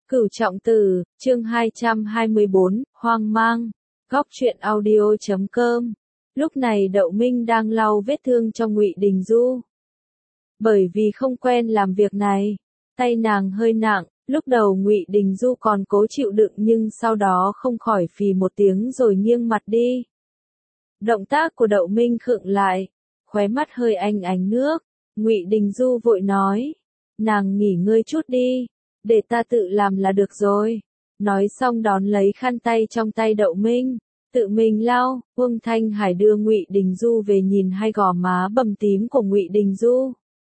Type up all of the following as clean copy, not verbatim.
Cửu Trọng Tử, chương 224, hoang mang. Góc truyện audio.com. Lúc này Đậu Minh đang lau vết thương cho Ngụy Đình Du. Bởi vì không quen làm việc này, tay nàng hơi nặng, lúc đầu Ngụy Đình Du còn cố chịu đựng nhưng sau đó không khỏi phì một tiếng rồi nghiêng mặt đi. Động tác của Đậu Minh khựng lại, khóe mắt hơi ánh ánh nước. Ngụy Đình Du vội nói, nàng nghỉ ngơi chút đi, để ta tự làm là được rồi. Nói xong đón lấy khăn tay trong tay Đậu Minh, tự mình lau. Uông Thanh Hải đưa Ngụy Đình Du về nhìn hai gò má bầm tím của Ngụy Đình Du.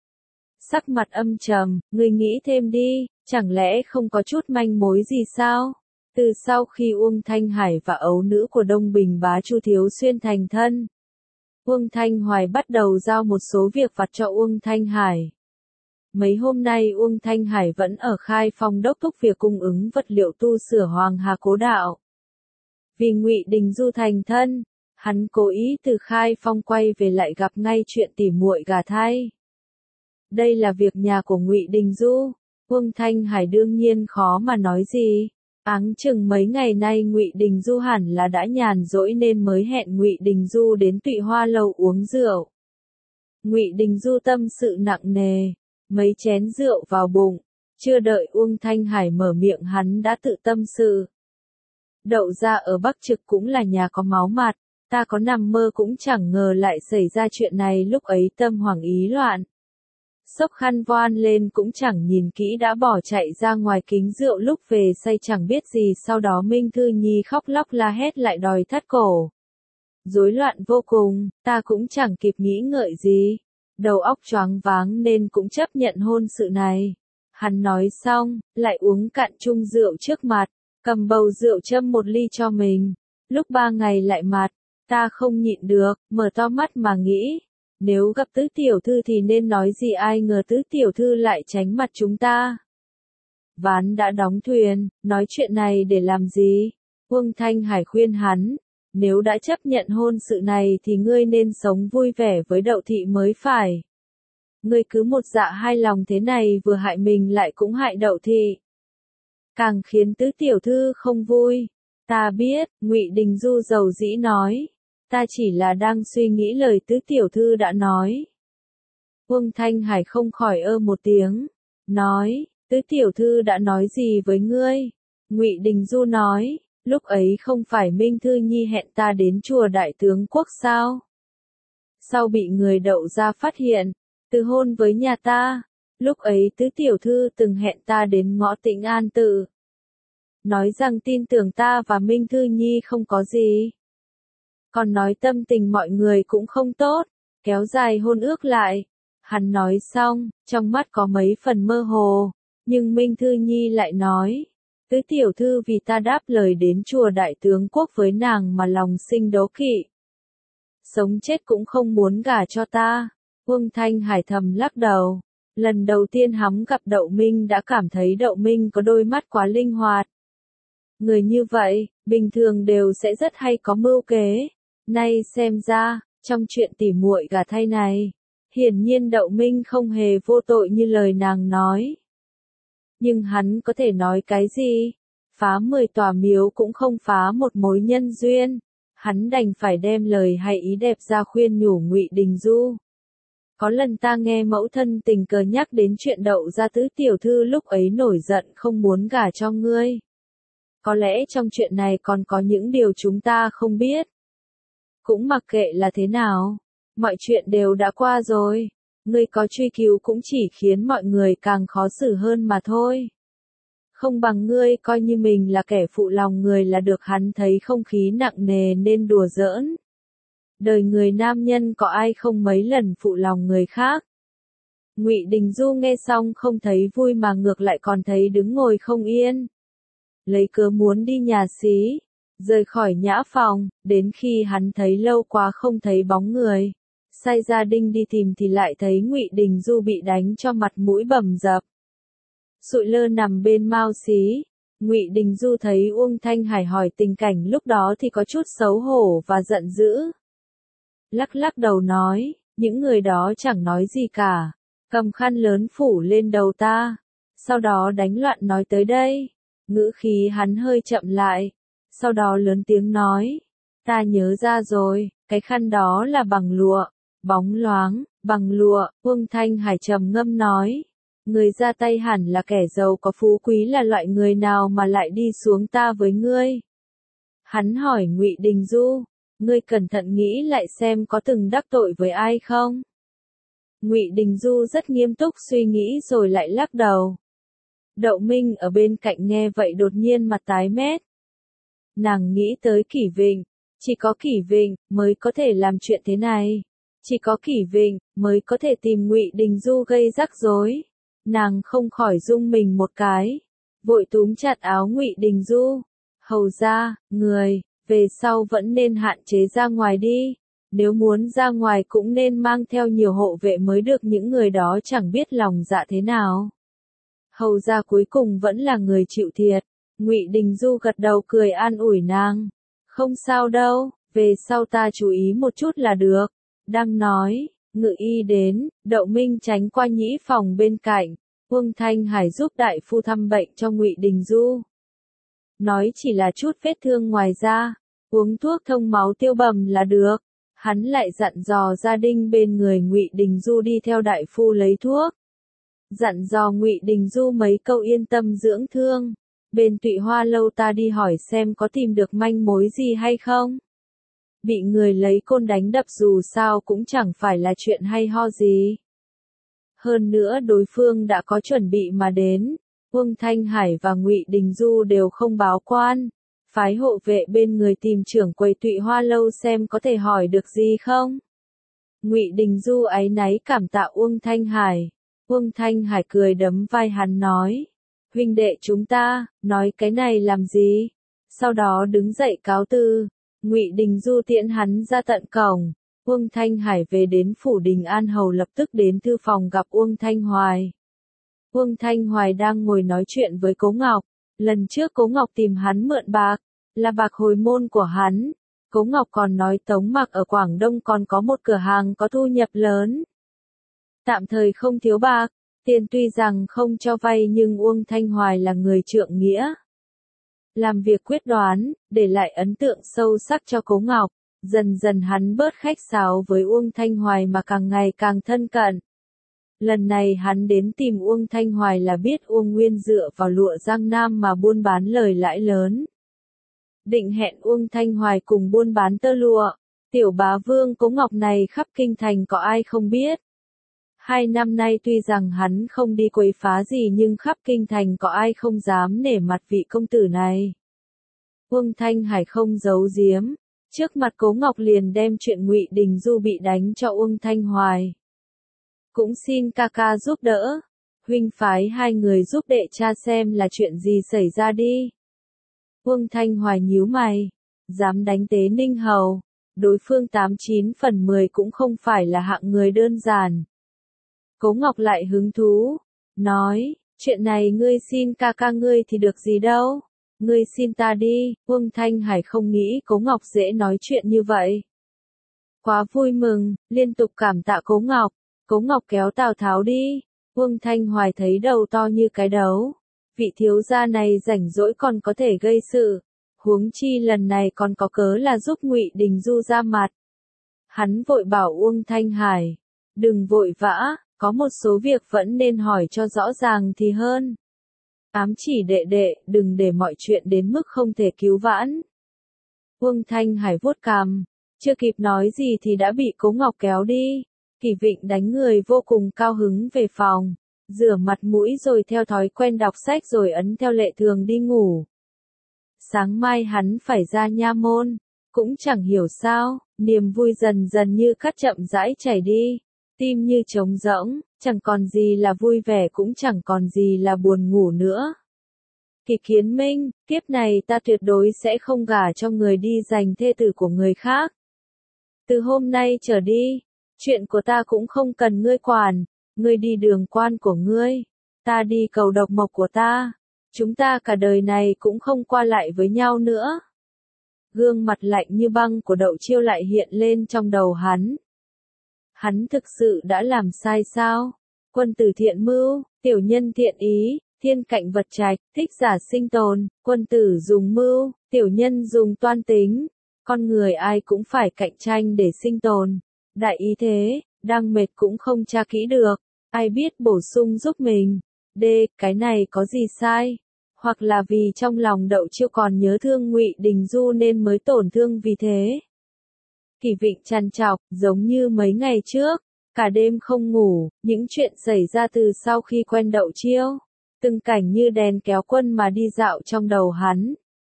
Sắc mặt âm trầm, ngươi nghĩ thêm đi, chẳng lẽ không có chút manh mối gì sao? Từ sau khi Uông Thanh Hải và ấu nữ của Đông Bình bá Chu Thiếu Xuyên thành thân, Uông Thanh Hoài bắt đầu giao một số việc vặt cho Uông Thanh Hải. Mấy hôm nay Uông Thanh Hải vẫn ở Khai Phong đốc thúc việc cung ứng vật liệu tu sửa Hoàng Hà Cố Đạo. Vì Ngụy Đình Du thành thân, hắn cố ý từ Khai Phong quay về lại gặp ngay chuyện tỉ muội gả thai. Đây là việc nhà của Ngụy Đình Du, Uông Thanh Hải đương nhiên khó mà nói gì. Áng chừng mấy ngày nay Ngụy Đình Du hẳn là đã nhàn rỗi nên mới hẹn Ngụy Đình Du đến Tụy Hoa Lầu uống rượu. Ngụy Đình Du tâm sự nặng nề, mấy chén rượu vào bụng, chưa đợi Uông Thanh Hải mở miệng hắn đã tự tâm sự. Đậu gia ở Bắc Trực cũng là nhà có máu mặt, ta có nằm mơ cũng chẳng ngờ lại xảy ra chuyện này, lúc ấy tâm hoảng ý loạn. Xốc khăn voan lên cũng chẳng nhìn kỹ đã bỏ chạy ra ngoài kính rượu, lúc về say chẳng biết gì, sau đó Minh Thư Nhi khóc lóc la hét lại đòi thắt cổ. Rối loạn vô cùng, ta cũng chẳng kịp nghĩ ngợi gì. Đầu óc choáng váng nên cũng chấp nhận hôn sự này. Hắn nói xong, lại uống cạn chung rượu trước mặt, cầm bầu rượu châm một ly cho mình. Lúc 3 ngày lại mặt, ta không nhịn được, mở to mắt mà nghĩ. Nếu gặp tứ tiểu thư thì nên nói gì, ai ngờ tứ tiểu thư lại tránh mặt chúng ta. Ván đã đóng thuyền, nói chuyện này để làm gì? Uông Thanh Hải khuyên hắn, nếu đã chấp nhận hôn sự này thì ngươi nên sống vui vẻ với Đậu thị mới phải. Ngươi cứ một dạ hai lòng thế này vừa hại mình lại cũng hại Đậu thị, càng khiến tứ tiểu thư không vui. Ta biết, Ngụy Đình Du dầu dĩ nói. Ta chỉ là đang suy nghĩ lời tứ tiểu thư đã nói. Uông Thanh Hải không khỏi một tiếng, nói, tứ tiểu thư đã nói gì với ngươi? Ngụy Đình Du nói, lúc ấy không phải Minh Thư Nhi hẹn ta đến chùa Đại Tướng Quốc sao? Sau bị người Đậu gia phát hiện, từ hôn với nhà ta, lúc ấy tứ tiểu thư từng hẹn ta đến ngõ Tĩnh An Tự. Nói rằng tin tưởng ta và Minh Thư Nhi không có gì. Còn nói tâm tình mọi người cũng không tốt, kéo dài hôn ước lại. Hắn nói xong, trong mắt có mấy phần mơ hồ, nhưng Minh Thư Nhi lại nói, tứ tiểu thư vì ta đáp lời đến chùa Đại Tướng Quốc với nàng mà lòng sinh đố kỵ. Sống chết cũng không muốn gả cho ta. Uông Thanh Hải thầm lắc đầu. Lần đầu tiên hắn gặp Đậu Minh đã cảm thấy Đậu Minh có đôi mắt quá linh hoạt. Người như vậy, bình thường đều sẽ rất hay có mưu kế. Nay xem ra, trong chuyện tỉ muội gả thai này, hiển nhiên Đậu Minh không hề vô tội như lời nàng nói. Nhưng hắn có thể nói cái gì? Phá 10 tòa miếu cũng không phá một mối nhân duyên. Hắn đành phải đem lời hay ý đẹp ra khuyên nhủ Ngụy Đình Du. Có lần ta nghe mẫu thân tình cờ nhắc đến chuyện Đậu gia tứ tiểu thư lúc ấy nổi giận không muốn gả cho ngươi. Có lẽ trong chuyện này còn có những điều chúng ta không biết. Cũng mặc kệ là thế nào, mọi chuyện đều đã qua rồi, ngươi có truy cứu cũng chỉ khiến mọi người càng khó xử hơn mà thôi. Không bằng ngươi coi như mình là kẻ phụ lòng người là được. Hắn thấy không khí nặng nề nên đùa giỡn. Đời người nam nhân có ai không mấy lần phụ lòng người khác. Ngụy Đình Du nghe xong không thấy vui mà ngược lại còn thấy đứng ngồi không yên. Lấy cớ muốn đi nhà xí, rời khỏi nhã phòng, đến khi hắn thấy lâu quá không thấy bóng người, sai gia đình đi tìm thì lại thấy Ngụy Đình Du bị đánh cho mặt mũi bầm dập, sụi lơ nằm bên mao xí. Ngụy Đình Du thấy Uông Thanh Hải hỏi tình cảnh lúc đó thì có chút xấu hổ và giận dữ. Lắc lắc đầu nói, những người đó chẳng nói gì cả, cầm khăn lớn phủ lên đầu ta, sau đó đánh loạn nói tới đây. ngữ khí hắn hơi chậm lại, sau đó lớn tiếng nói, ta nhớ ra rồi, cái khăn đó là bằng lụa, bóng loáng, bằng lụa, Uông Thanh Hải trầm ngâm nói, người ra tay hẳn là kẻ giàu có phú quý, là loại người nào mà lại đi xuống ta với ngươi. Hắn hỏi Ngụy Đình Du, ngươi cẩn thận nghĩ lại xem có từng đắc tội với ai không? Ngụy Đình Du rất nghiêm túc suy nghĩ rồi lại lắc đầu. Đậu Minh ở bên cạnh nghe vậy đột nhiên mặt tái mét. Nàng nghĩ tới Kỷ Vịnh, chỉ có Kỷ Vịnh mới có thể làm chuyện thế này, chỉ có Kỷ Vịnh mới có thể tìm Ngụy Đình Du gây rắc rối. Nàng không khỏi rung mình một cái, vội túm chặt áo Ngụy Đình Du. Hầu ra, người, về sau vẫn nên hạn chế ra ngoài đi, nếu muốn ra ngoài cũng nên mang theo nhiều hộ vệ mới được, những người đó chẳng biết lòng dạ thế nào. Hầu ra cuối cùng vẫn là người chịu thiệt. Ngụy Đình Du gật đầu cười an ủi nàng, không sao đâu, về sau ta chú ý một chút là được. Đang nói, Ngự Y đến, Đậu Minh tránh qua nhĩ phòng bên cạnh, Uông Thanh Hải giúp đại phu thăm bệnh cho Ngụy Đình Du. Nói chỉ là chút vết thương ngoài da, uống thuốc thông máu tiêu bầm là được. Hắn lại dặn dò gia đình bên người Ngụy Đình Du đi theo đại phu lấy thuốc. Dặn dò Ngụy Đình Du mấy câu yên tâm dưỡng thương. Bên Tụy Hoa lâu ta đi hỏi xem có tìm được manh mối gì hay không. Bị người lấy côn đánh đập dù sao cũng chẳng phải là chuyện hay ho gì. Hơn nữa đối phương đã có chuẩn bị mà đến. Uông Thanh Hải và Ngụy Đình Du đều không báo quan, phái hộ vệ bên người tìm trưởng quầy Tụy Hoa lâu xem có thể hỏi được gì không. Ngụy Đình Du áy náy cảm tạ Uông Thanh Hải. Uông Thanh Hải cười đấm vai hắn nói, huynh đệ chúng ta, nói cái này làm gì? Sau đó đứng dậy cáo từ. Ngụy Đình Du tiễn hắn ra tận cổng. Uông Thanh Hải về đến phủ Đình An Hầu lập tức đến thư phòng gặp Uông Thanh Hoài. Uông Thanh Hoài đang ngồi nói chuyện với Cố Ngọc. Lần trước Cố Ngọc tìm hắn mượn bạc, là bạc hồi môn của hắn. Cố Ngọc còn nói Tống Mặc ở Quảng Đông còn có một cửa hàng có thu nhập lớn. Tạm thời không thiếu bạc, tiền tuy rằng không cho vay nhưng Uông Thanh Hoài là người trượng nghĩa. Làm việc quyết đoán, để lại ấn tượng sâu sắc cho Cố Ngọc. Dần dần hắn bớt khách sáo với Uông Thanh Hoài mà càng ngày càng thân cận. Lần này hắn đến tìm Uông Thanh Hoài là biết Uông Nguyên dựa vào lụa Giang Nam mà buôn bán lời lãi lớn. Định hẹn Uông Thanh Hoài cùng buôn bán tơ lụa. Tiểu bá vương Cố Ngọc này khắp kinh thành có ai không biết. 2 năm nay tuy rằng hắn không đi quấy phá gì nhưng khắp kinh thành có ai không dám nể mặt vị công tử này. Uông Thanh Hải không giấu giếm, trước mặt Cố Ngọc liền đem chuyện Ngụy Đình Du bị đánh cho Uông Thanh Hoài. Cũng xin ca ca giúp đỡ, huynh phái 2 người giúp đệ tra xem là chuyện gì xảy ra đi. Uông Thanh Hoài nhíu mày, dám đánh Tế Ninh Hầu, đối phương 89 phần 10 cũng không phải là hạng người đơn giản. Cố Ngọc lại hứng thú, nói, chuyện này ngươi xin ca ca ngươi thì được gì đâu, ngươi xin ta đi. Uông Thanh Hải không nghĩ Cố Ngọc dễ nói chuyện như vậy. Quá vui mừng, liên tục cảm tạ Cố Ngọc. Cố Ngọc kéo Tào Tháo đi. Uông Thanh Hoài thấy đầu to như cái đấu. Vị thiếu gia này rảnh rỗi còn có thể gây sự. Huống chi lần này còn có cớ là giúp Ngụy Đình Du ra mặt. Hắn vội bảo Uông Thanh Hải, đừng vội vã, có một số việc vẫn nên hỏi cho rõ ràng thì hơn. Ám chỉ đệ đệ, đừng để mọi chuyện đến mức không thể cứu vãn. Uông Thanh Hải vuốt cằm, chưa kịp nói gì thì đã bị Cố Ngọc kéo đi. Kỷ Vịnh đánh người vô cùng cao hứng về phòng, rửa mặt mũi rồi theo thói quen đọc sách rồi ấn theo lệ thường đi ngủ. Sáng mai hắn phải ra nha môn, cũng chẳng hiểu sao, niềm vui dần dần như cắt chậm rãi chảy đi, tim như trống rỗng, chẳng còn gì là vui vẻ cũng chẳng còn gì là buồn ngủ nữa. Kỷ Kiến Minh, kiếp này ta tuyệt đối sẽ không gả cho người đi giành thê tử của người khác. Từ hôm nay trở đi, chuyện của ta cũng không cần ngươi quản, ngươi đi đường quan của ngươi, ta đi cầu độc mộc của ta, chúng ta cả đời này cũng không qua lại với nhau nữa. Gương mặt lạnh như băng của Đậu Chiêu lại hiện lên trong đầu hắn. Hắn thực sự đã làm sai sao? Quân tử thiện mưu, tiểu nhân thiện ý, thiên cạnh vật trạch, thích giả sinh tồn, quân tử dùng mưu, tiểu nhân dùng toan tính. Con người ai cũng phải cạnh tranh để sinh tồn. Đại ý thế, đang mệt cũng không tra kỹ được. Ai biết bổ sung giúp mình. D. Cái này có gì sai? Hoặc là vì trong lòng Đậu Chiêu còn nhớ thương Ngụy Đình Du nên mới tổn thương vì thế. Kỳ Vịnh trằn trọc, giống như mấy ngày trước, cả đêm không ngủ, những chuyện xảy ra từ sau khi quen Đậu Chiêu. Từng cảnh như đèn kéo quân mà đi dạo trong đầu hắn.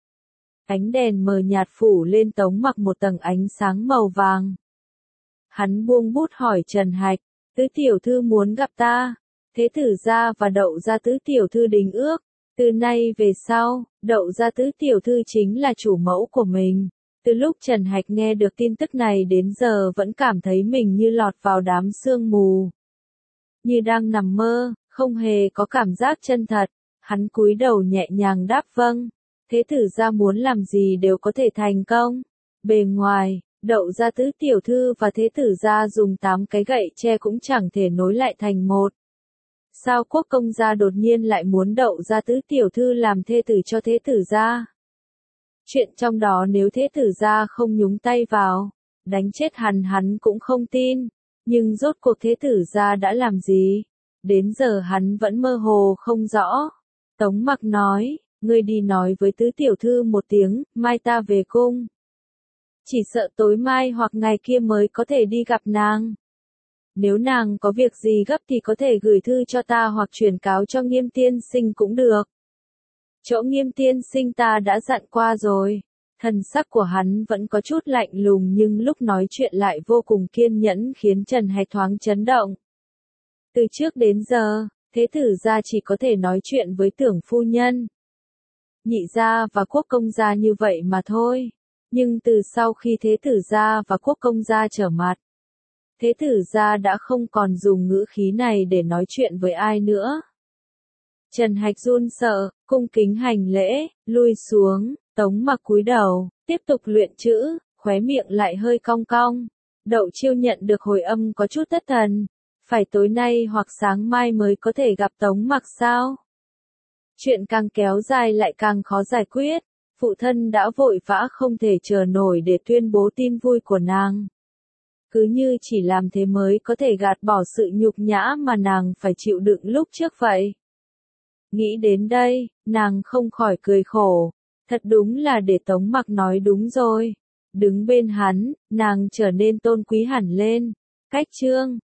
Ánh đèn mờ nhạt phủ lên Tống Mặc một tầng ánh sáng màu vàng. Hắn buông bút hỏi Trần Hạch, tứ tiểu thư muốn gặp ta. Thế Tử gia và Đậu gia tứ tiểu thư đính ước. Từ nay về sau, Đậu gia tứ tiểu thư chính là chủ mẫu của mình. Từ lúc Trần Hạch nghe được tin tức này đến giờ vẫn cảm thấy mình như lọt vào đám sương mù. Như đang nằm mơ, không hề có cảm giác chân thật. Hắn cúi đầu nhẹ nhàng đáp vâng. Thế Tử gia muốn làm gì đều có thể thành công. Bề ngoài, Đậu gia tứ tiểu thư và Thế Tử gia dùng 8 cái gậy tre cũng chẳng thể nối lại thành một. Sao Quốc công gia đột nhiên lại muốn Đậu gia tứ tiểu thư làm thê tử cho Thế Tử gia? Chuyện trong đó nếu Thế Tử gia không nhúng tay vào, đánh chết hắn cũng không tin. Nhưng rốt cuộc Thế Tử gia đã làm gì? Đến giờ hắn vẫn mơ hồ không rõ. Tống Mặc nói, ngươi đi nói với tứ tiểu thư một tiếng, mai ta về cung. Chỉ sợ tối mai hoặc ngày kia mới có thể đi gặp nàng. Nếu nàng có việc gì gấp thì có thể gửi thư cho ta hoặc chuyển cáo cho Nghiêm tiên sinh cũng được. Chỗ Nghiêm tiên sinh ta đã dặn qua rồi. Thần sắc của hắn vẫn có chút lạnh lùng nhưng lúc nói chuyện lại vô cùng kiên nhẫn khiến Trần Hạch thoáng chấn động. Từ trước đến giờ, Thế Tử gia chỉ có thể nói chuyện với Tưởng phu nhân, Nhị gia và Quốc công gia như vậy mà thôi. Nhưng từ sau khi Thế Tử gia và Quốc công gia trở mặt, Thế Tử gia đã không còn dùng ngữ khí này để nói chuyện với ai nữa. Trần Hạch run sợ, cung kính hành lễ, lui xuống. Tống Mặc cúi đầu, tiếp tục luyện chữ, khóe miệng lại hơi cong cong. Đậu Chiêu nhận được hồi âm có chút thất thần. Phải tối nay hoặc sáng mai mới có thể gặp Tống Mặc sao? Chuyện càng kéo dài lại càng khó giải quyết. Phụ thân đã vội vã không thể chờ nổi để tuyên bố tin vui của nàng. Cứ như chỉ làm thế mới có thể gạt bỏ sự nhục nhã mà nàng phải chịu đựng lúc trước vậy. Nghĩ đến đây, nàng không khỏi cười khổ. Thật đúng là để Tống Mặc nói đúng rồi. Đứng bên hắn, nàng trở nên tôn quý hẳn lên. Cách chương